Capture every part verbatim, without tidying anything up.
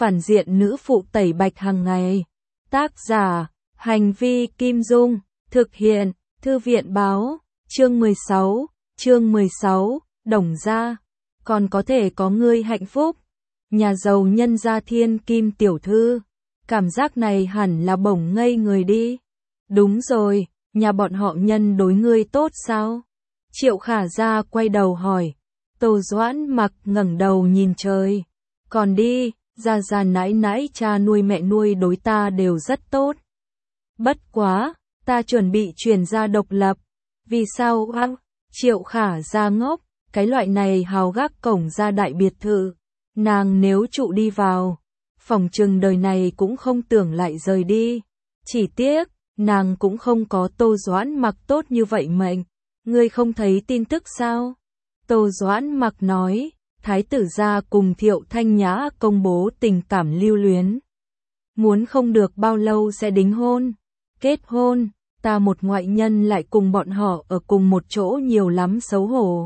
phản diện nữ phụ tẩy bạch hàng ngày. Tác giả, hành vi Kim Dung, thực hiện, Thư viện Báo, chương mười sáu, chương mười sáu, Đồng gia, còn có thể có ngươi hạnh phúc. Nhà giàu nhân gia thiên kim tiểu thư, cảm giác này hẳn là bổng ngây người đi. Đúng rồi, nhà bọn họ nhân đối ngươi tốt sao? Triệu Khả Gia quay đầu hỏi. Tô Doãn Mặc ngẩng đầu nhìn trời. Còn đi, gia gia nãi nãi cha nuôi mẹ nuôi đối ta đều rất tốt. Bất quá, ta chuẩn bị chuyển ra độc lập. Vì sao ăng? Triệu Khả Gia ngốc, cái loại này hào gác cổng ra đại biệt thự. Nàng nếu trụ đi vào, phỏng chừng đời này cũng không tưởng lại rời đi. Chỉ tiếc, nàng cũng không có Tô Doãn Mặc tốt như vậy mệnh. Ngươi không thấy tin tức sao? Tô Doãn Mặc nói, Thái tử gia cùng Thiệu Thanh Nhã công bố tình cảm lưu luyến. Muốn không được bao lâu sẽ đính hôn. Kết hôn, ta một ngoại nhân lại cùng bọn họ ở cùng một chỗ nhiều lắm xấu hổ.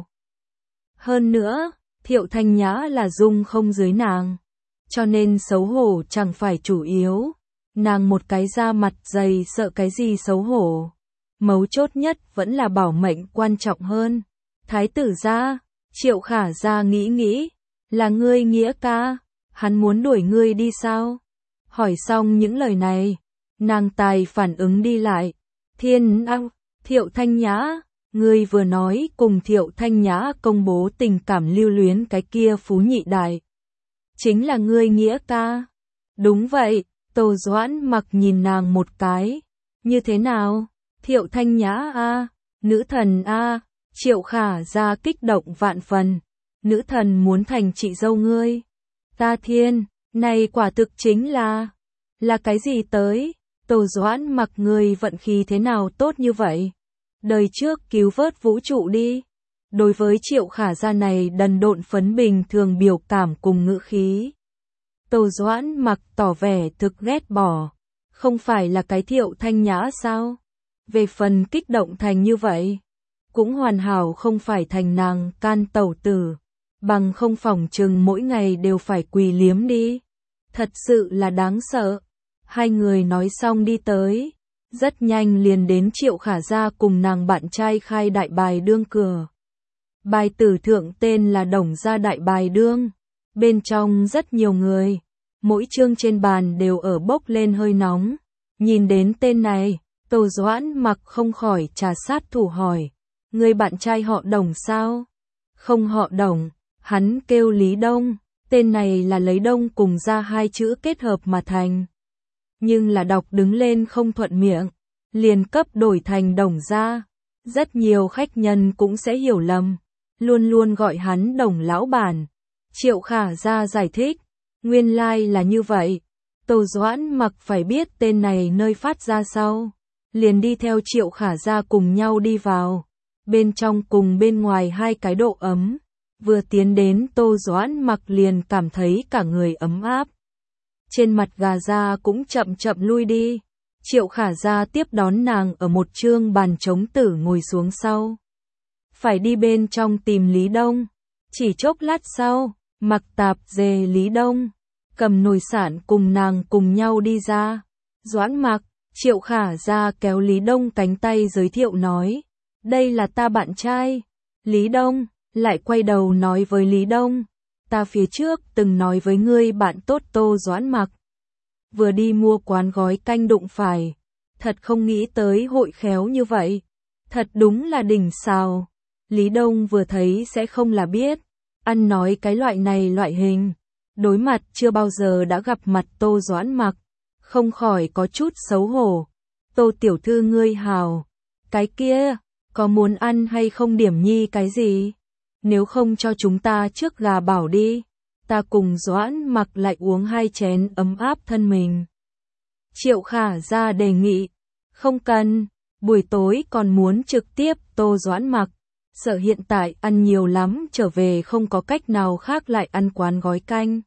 Hơn nữa, Thiệu Thanh Nhã là dung không dưới nàng. Cho nên xấu hổ chẳng phải chủ yếu. Nàng một cái da mặt dày sợ cái gì xấu hổ. Mấu chốt nhất vẫn là bảo mệnh quan trọng hơn. Thái tử gia, Triệu Khả Gia nghĩ nghĩ, là ngươi nghĩa ca, hắn muốn đuổi ngươi đi sao? Hỏi xong những lời này, nàng tài phản ứng đi lại. Thiên Ăng, Thiệu Thanh Nhã, ngươi vừa nói cùng Thiệu Thanh Nhã công bố tình cảm lưu luyến cái kia phú nhị đại. Chính là ngươi nghĩa ca. Đúng vậy, Tô Doãn Mặc nhìn nàng một cái. Như thế nào? Thiệu Thanh Nhã a, nữ thần a. Triệu Khả Gia kích động vạn phần. Nữ thần muốn thành chị dâu ngươi. Ta thiên, này quả thực chính là... Là cái gì tới? Tô Doãn Mặc ngươi vận khí thế nào tốt như vậy? Đời trước cứu vớt vũ trụ đi. Đối với Triệu Khả Gia này đần độn phấn bình thường biểu cảm cùng ngữ khí. Tô Doãn Mặc tỏ vẻ thực ghét bỏ. Không phải là cái Thiệu Thanh Nhã sao? Về phần kích động thành như vậy, cũng hoàn hảo không phải thành nàng can tẩu tử, bằng không phòng chừng mỗi ngày đều phải quỳ liếm đi. Thật sự là đáng sợ. Hai người nói xong đi tới, rất nhanh liền đến Triệu Khả Gia cùng nàng bạn trai khai đại bài đương cửa. Bài tử thượng tên là Đồng gia đại bài đương, bên trong rất nhiều người, mỗi chương trên bàn đều ở bốc lên hơi nóng. Nhìn đến tên này, Tô Doãn Mặc không khỏi trà sát thủ hỏi, người bạn trai họ Đồng sao? Không họ Đồng, hắn kêu Lý Đông, tên này là lấy Đông cùng ra hai chữ kết hợp mà thành. Nhưng là đọc đứng lên không thuận miệng, liền cấp đổi thành Đồng gia. Rất nhiều khách nhân cũng sẽ hiểu lầm, luôn luôn gọi hắn Đồng lão bản. Triệu Khả Gia giải thích, nguyên lai like là như vậy. Tô Doãn Mặc phải biết tên này nơi phát ra sau, liền đi theo Triệu Khả Gia cùng nhau đi vào. Bên trong cùng bên ngoài hai cái độ ấm, vừa tiến đến Tô Doãn Mặc liền cảm thấy cả người ấm áp. Trên mặt gà da cũng chậm chậm lui đi. Triệu Khả Gia tiếp đón nàng ở một chương bàn trống tử ngồi xuống sau. Phải đi bên trong tìm Lý Đông. Chỉ chốc lát sau, mặc tạp dề Lý Đông, cầm nồi sản cùng nàng cùng nhau đi ra. Doãn Mặc, Triệu Khả Gia kéo Lý Đông cánh tay giới thiệu nói, đây là ta bạn trai. Lý Đông, lại quay đầu nói với Lý Đông, ta phía trước từng nói với ngươi bạn tốt Tô Doãn Mặc. Vừa đi mua quán gói canh đụng phải, thật không nghĩ tới hội khéo như vậy. Thật đúng là đỉnh xào. Lý Đông vừa thấy sẽ không là biết, ăn nói cái loại này loại hình. Đối mặt chưa bao giờ đã gặp mặt Tô Doãn Mặc, không khỏi có chút xấu hổ. Tô tiểu thư ngươi hào, cái kia, có muốn ăn hay không điểm nhi cái gì? Nếu không cho chúng ta trước gà bảo đi, ta cùng Doãn Mặc lại uống hai chén ấm áp thân mình. Triệu Khả Gia đề nghị, không cần, buổi tối còn muốn trực tiếp Tô Doãn Mặc, sợ hiện tại ăn nhiều lắm trở về không có cách nào khác lại ăn quán gói canh.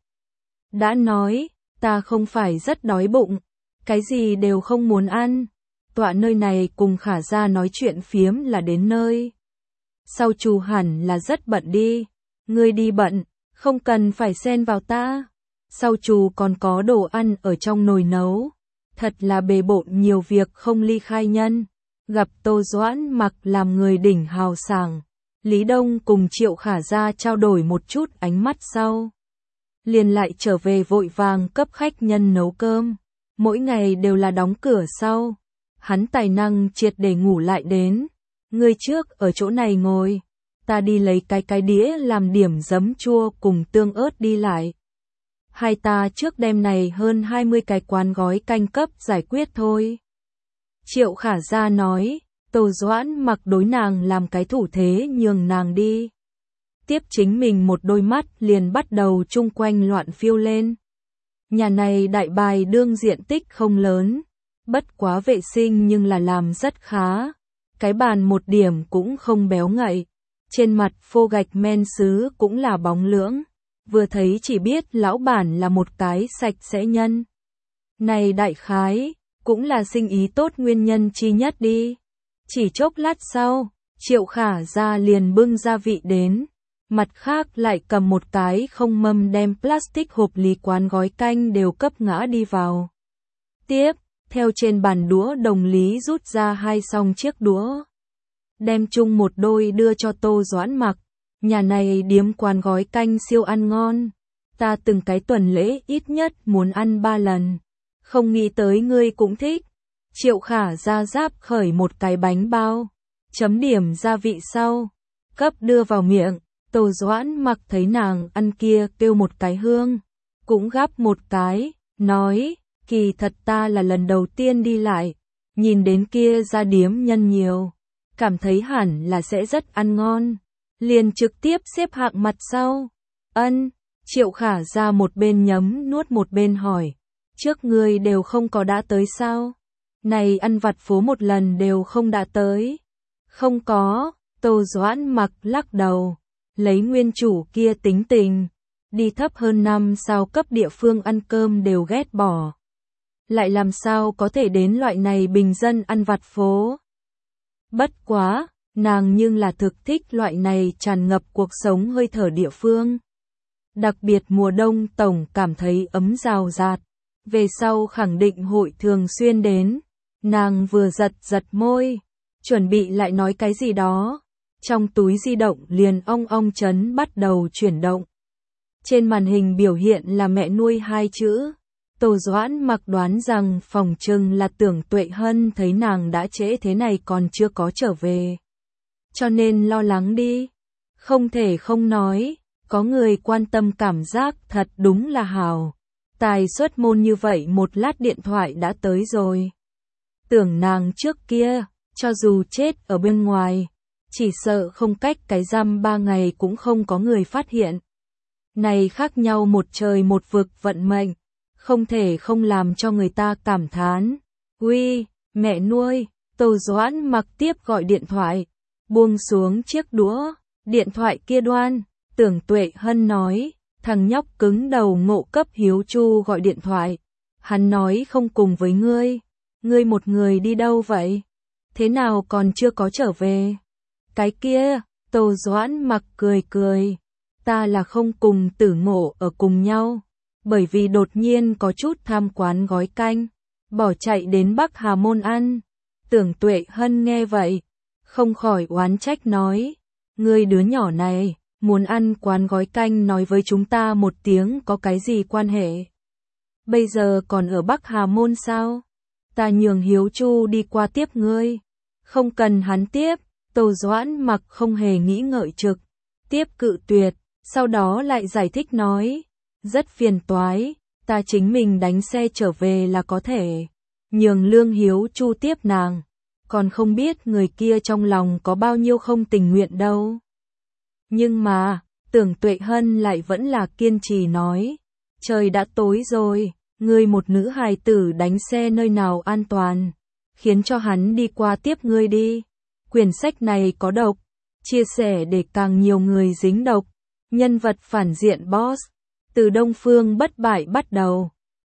Đã nói, ta không phải rất đói bụng, cái gì đều không muốn ăn. Tọa nơi này cùng Khả Gia nói chuyện phiếm là đến nơi. Sau chủ hẳn là rất bận đi, ngươi đi bận, không cần phải xen vào ta. sau chù còn có đồ ăn ở trong nồi nấu. Thật là bề bộn nhiều việc không ly khai nhân. Gặp Tô Doãn Mặc làm người đỉnh hào sảng, Lý Đông cùng Triệu Khả Gia trao đổi một chút ánh mắt sau. Liền lại trở về vội vàng cấp khách nhân nấu cơm. Mỗi ngày đều là đóng cửa sau. Hắn tài năng triệt để ngủ lại đến. Ngươi trước ở chỗ này ngồi. Ta đi lấy cái cái đĩa làm điểm giấm chua cùng tương ớt đi lại. Hai ta trước đêm này hơn hai mươi cái quán gói canh cấp giải quyết thôi. Triệu Khả Gia nói, Tô Doãn Mặc đối nàng làm cái thủ thế nhường nàng đi. Tiếp chính mình một đôi mắt liền bắt đầu chung quanh loạn phiêu lên. Nhà này đại bài đương diện tích không lớn, bất quá vệ sinh nhưng là làm rất khá. Cái bàn một điểm cũng không béo ngậy, trên mặt phô gạch men sứ cũng là bóng lưỡng. Vừa thấy chỉ biết lão bản là một cái sạch sẽ nhân. Này đại khái, cũng là sinh ý tốt nguyên nhân chi nhất đi. Chỉ chốc lát sau, Triệu Khả Gia liền bưng gia vị đến. Mặt khác lại cầm một cái không mâm đem plastic hộp lý quán gói canh đều cấp ngã đi vào. Tiếp, theo trên bàn đũa đồng lý rút ra hai song chiếc đũa. Đem chung một đôi đưa cho Tô Doãn Mặc. Nhà này điếm quán gói canh siêu ăn ngon. Ta từng cái tuần lễ ít nhất muốn ăn ba lần. Không nghĩ tới ngươi cũng thích. Triệu Khả Gia giáp khởi một cái bánh bao. Chấm điểm gia vị sau. Cấp đưa vào miệng. Tô Doãn Mặc thấy nàng ăn kia kêu một cái hương. Cũng gắp một cái. Nói, kỳ thật ta là lần đầu tiên đi lại. Nhìn đến kia ra điếm nhân nhiều. Cảm thấy hẳn là sẽ rất ăn ngon. Liền trực tiếp xếp hạng mặt sau. Ân, Triệu Khả Gia một bên nhấm nuốt một bên hỏi. Trước ngươi đều không có đã tới sao? Này ăn vặt phố một lần đều không đã tới. Không có, Tô Doãn Mặc lắc đầu. Lấy nguyên chủ kia tính tình. Đi thấp hơn năm sao cấp địa phương ăn cơm đều ghét bỏ. Lại làm sao có thể đến loại này bình dân ăn vặt phố? Bất quá, nàng nhưng là thực thích loại này tràn ngập cuộc sống hơi thở địa phương. Đặc biệt mùa đông tổng cảm thấy ấm rào rạt. Về sau khẳng định hội thường xuyên đến. Nàng vừa giật giật môi, chuẩn bị lại nói cái gì đó. Trong túi di động liền ong ong chấn bắt đầu chuyển động. Trên màn hình biểu hiện là mẹ nuôi hai chữ. Tô Doãn Mặc đoán rằng phòng trừng là Tưởng Tuệ Hân thấy nàng đã trễ thế này còn chưa có trở về. Cho nên lo lắng đi. Không thể không nói, có người quan tâm cảm giác thật đúng là hào. Tài xuất môn như vậy một lát điện thoại đã tới rồi. Tưởng nàng trước kia, cho dù chết ở bên ngoài, chỉ sợ không cách cái răm ba ngày cũng không có người phát hiện. Này khác nhau một trời một vực vận mệnh, không thể không làm cho người ta cảm thán. Uy, mẹ nuôi, Tô Doãn Mặc tiếp gọi điện thoại, buông xuống chiếc đũa, điện thoại kia đoan, Tưởng Tuệ Hân nói, thằng nhóc cứng đầu ngộ cấp Hiếu Chu gọi điện thoại. Hắn nói không cùng với ngươi, ngươi một người đi đâu vậy? Thế nào còn chưa có trở về? Cái kia, Tô Doãn Mặc cười cười, ta là không cùng Tử Ngộ ở cùng nhau, bởi vì đột nhiên có chút tham quán gói canh, bỏ chạy đến Bắc Hà Môn ăn. Tưởng Tuệ Hân nghe vậy, không khỏi oán trách nói, ngươi đứa nhỏ này, muốn ăn quán gói canh nói với chúng ta một tiếng có cái gì quan hệ? Bây giờ còn ở Bắc Hà Môn sao? Ta nhường Hiếu Chu đi qua tiếp ngươi. Không cần hắn tiếp, Tô Doãn Mặc không hề nghĩ ngợi trực tiếp cự tuyệt, sau đó lại giải thích nói, rất phiền toái, ta chính mình đánh xe trở về là có thể, nhường Lương Hiếu Chu tiếp nàng, còn không biết người kia trong lòng có bao nhiêu không tình nguyện đâu. Nhưng mà, Tưởng Tuệ Hân lại vẫn là kiên trì nói, trời đã tối rồi, ngươi một nữ hài tử đánh xe nơi nào an toàn, khiến cho hắn đi qua tiếp ngươi đi. Quyển sách này có độc, chia sẻ để càng nhiều người dính độc. Nhân vật phản diện boss, từ Đông Phương Bất Bại bắt đầu.